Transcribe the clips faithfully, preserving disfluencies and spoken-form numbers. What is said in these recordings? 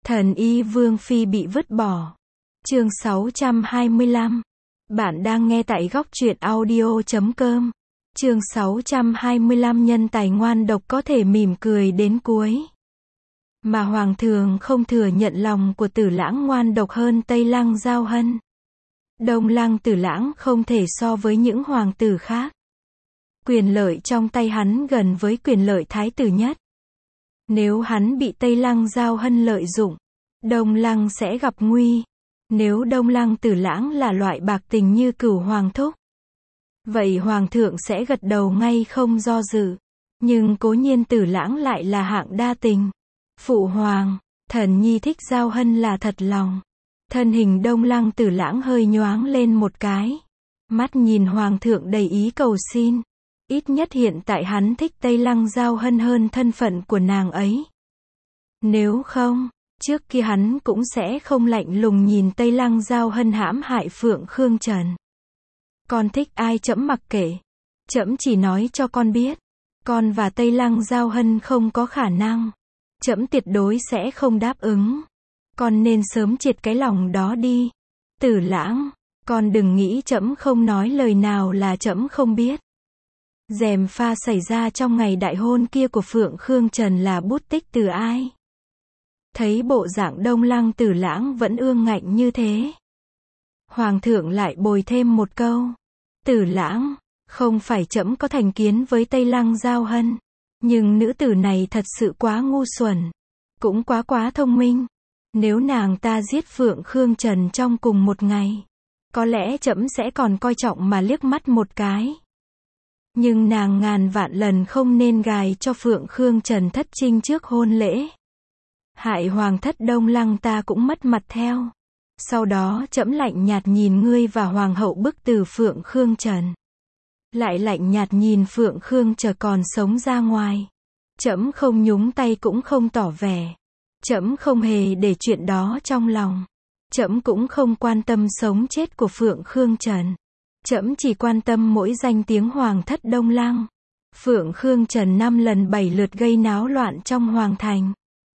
Thần y Vương Phi bị vứt bỏ. Chương sáu trăm hai mươi lăm. Bạn đang nghe tại góc truyện audio chấm com. Chương sáu trăm hai mươi lăm nhân tài ngoan độc có thể mỉm cười đến cuối. Mà Hoàng thượng không thừa nhận lòng của Tử Lãng ngoan độc hơn Tây Lăng Giao Hân. Đông Lăng Tử Lãng không thể so với những hoàng tử khác. Quyền lợi trong tay hắn gần với quyền lợi thái tử nhất. Nếu hắn bị Tây Lăng Giao Hân lợi dụng, Đông Lăng sẽ gặp nguy. Nếu Đông Lăng Tử Lãng là loại bạc tình như Cửu Hoàng thúc, vậy Hoàng thượng sẽ gật đầu ngay không do dự. Nhưng cố nhiên Tử Lãng lại là hạng đa tình. Phụ Hoàng, thần nhi thích Giao Hân là thật lòng. Thân hình Đông Lăng Tử Lãng hơi nhoáng lên một cái. Mắt nhìn Hoàng thượng đầy ý cầu xin. Ít nhất hiện tại hắn thích Tây Lăng Giao Hân hơn thân phận của nàng ấy. Nếu không, trước kia hắn cũng sẽ không lạnh lùng nhìn Tây Lăng Giao Hân hãm hại Phượng Khương Trần. Con thích ai trẫm mặc kệ. Trẫm chỉ nói cho con biết. Con và Tây Lăng Giao Hân không có khả năng. Trẫm tuyệt đối sẽ không đáp ứng. Con nên sớm triệt cái lòng đó đi. Tử Lãng, con đừng nghĩ trẫm không nói lời nào là trẫm không biết. Gièm pha xảy ra trong ngày đại hôn kia của Phượng Khương Trần là bút tích từ ai? Thấy bộ dạng Đông Lăng Tử Lãng vẫn ương ngạnh như thế. Hoàng thượng lại bồi thêm một câu. Tử Lãng, không phải trẫm có thành kiến với Tây Lăng Giao Hân. Nhưng nữ tử này thật sự quá ngu xuẩn. Cũng quá quá thông minh. Nếu nàng ta giết Phượng Khương Trần trong cùng một ngày, có lẽ trẫm sẽ còn coi trọng mà liếc mắt một cái. Nhưng nàng ngàn vạn lần không nên gài cho Phượng Khương Trần thất trinh trước hôn lễ. Hại Hoàng thất Đông Lăng ta cũng mất mặt theo. Sau đó trẫm lạnh nhạt nhìn ngươi và Hoàng hậu bức từ Phượng Khương Trần. Lại lạnh nhạt nhìn Phượng Khương chờ còn sống ra ngoài. Trẫm không nhúng tay cũng không tỏ vẻ. Trẫm không hề để chuyện đó trong lòng. Trẫm cũng không quan tâm sống chết của Phượng Khương Trần. Trẫm chỉ quan tâm mỗi danh tiếng Hoàng thất Đông Lăng. Phượng Khương Trần năm lần bảy lượt gây náo loạn trong Hoàng thành.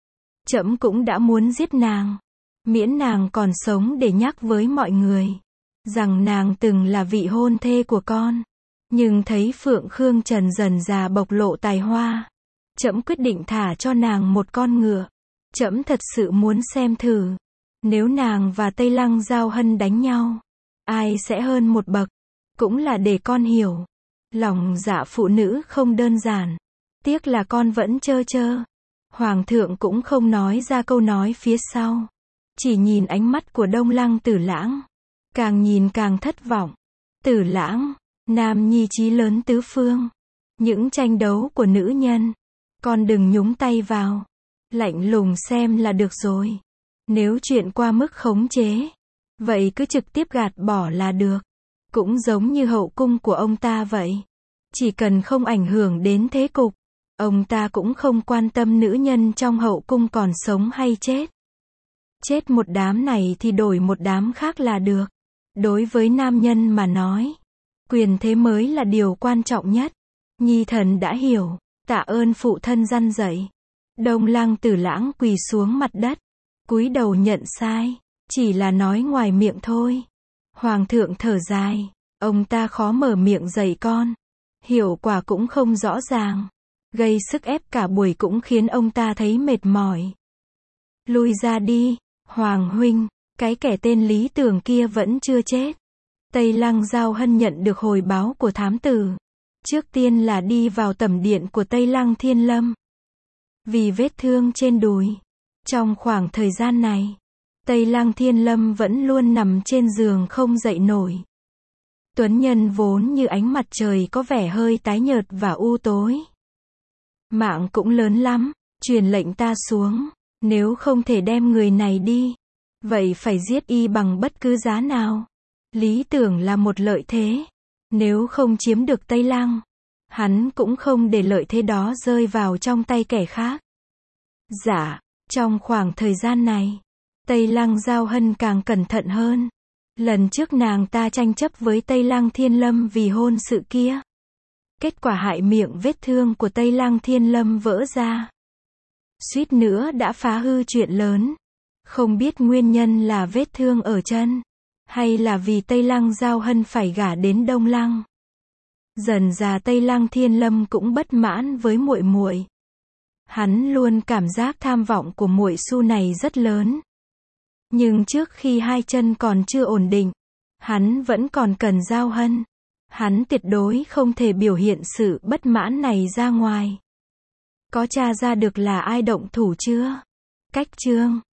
Trẫm cũng đã muốn giết nàng. Miễn nàng còn sống để nhắc với mọi người. Rằng nàng từng là vị hôn thê của con. Nhưng thấy Phượng Khương Trần dần già bộc lộ tài hoa. Trẫm quyết định thả cho nàng một con ngựa. Trẫm thật sự muốn xem thử. Nếu nàng và Tây Lăng Giao Hân đánh nhau, ai sẽ hơn một bậc. Cũng là để con hiểu. Lòng dạ phụ nữ không đơn giản. Tiếc là con vẫn trơ trơ. Hoàng thượng cũng không nói ra câu nói phía sau. Chỉ nhìn ánh mắt của Đông Lăng Tử Lãng. Càng nhìn càng thất vọng. Tử Lãng, nam nhi chí lớn tứ phương. Những tranh đấu của nữ nhân, con đừng nhúng tay vào. Lạnh lùng xem là được rồi. Nếu chuyện qua mức khống chế, vậy cứ trực tiếp gạt bỏ là được. Cũng giống như hậu cung của ông ta vậy. Chỉ cần không ảnh hưởng đến thế cục, ông ta cũng không quan tâm nữ nhân trong hậu cung còn sống hay chết. Chết một đám này thì đổi một đám khác là được. Đối với nam nhân mà nói, quyền thế mới là điều quan trọng nhất. Nhi thần đã hiểu, tạ ơn phụ thân răn dạy. Đông Lăng Tử Lãng quỳ xuống mặt đất, cúi đầu nhận sai, chỉ là nói ngoài miệng thôi. Hoàng thượng thở dài, ông ta khó mở miệng dạy con. Hiệu quả cũng không rõ ràng. Gây sức ép cả buổi cũng khiến ông ta thấy mệt mỏi. Lui ra đi, Hoàng huynh, cái kẻ tên Lý Tưởng kia vẫn chưa chết. Tây Lăng Giao Hân nhận được hồi báo của thám tử. Trước tiên là đi vào tẩm điện của Tây Lăng Thiên Lâm. Vì vết thương trên đùi. Trong khoảng thời gian này, Tây Lăng Thiên Lâm vẫn luôn nằm trên giường không dậy nổi. Tuấn nhân vốn như ánh mặt trời có vẻ hơi tái nhợt và u tối. Mạng cũng lớn lắm, truyền lệnh ta xuống. Nếu không thể đem người này đi, vậy phải giết y bằng bất cứ giá nào. Lý Tưởng là một lợi thế. Nếu không chiếm được Tây Lăng, hắn cũng không để lợi thế đó rơi vào trong tay kẻ khác. Dạ, trong khoảng thời gian này, Tây Lăng Giao Hân càng cẩn thận hơn. Lần trước nàng ta tranh chấp với Tây Lăng Thiên Lâm vì hôn sự kia. Kết quả hại miệng vết thương của Tây Lăng Thiên Lâm vỡ ra. Suýt nữa đã phá hư chuyện lớn. Không biết nguyên nhân là vết thương ở chân, hay là vì Tây Lăng Giao Hân phải gả đến Đông Lăng. Dần già Tây Lăng Thiên Lâm cũng bất mãn với muội muội. Hắn luôn cảm giác tham vọng của muội su này rất lớn. Nhưng trước khi hai chân còn chưa ổn định, hắn vẫn còn cần Giao Hân. Hắn tuyệt đối không thể biểu hiện sự bất mãn này ra ngoài. Có tra ra được là ai động thủ chưa? Cách chương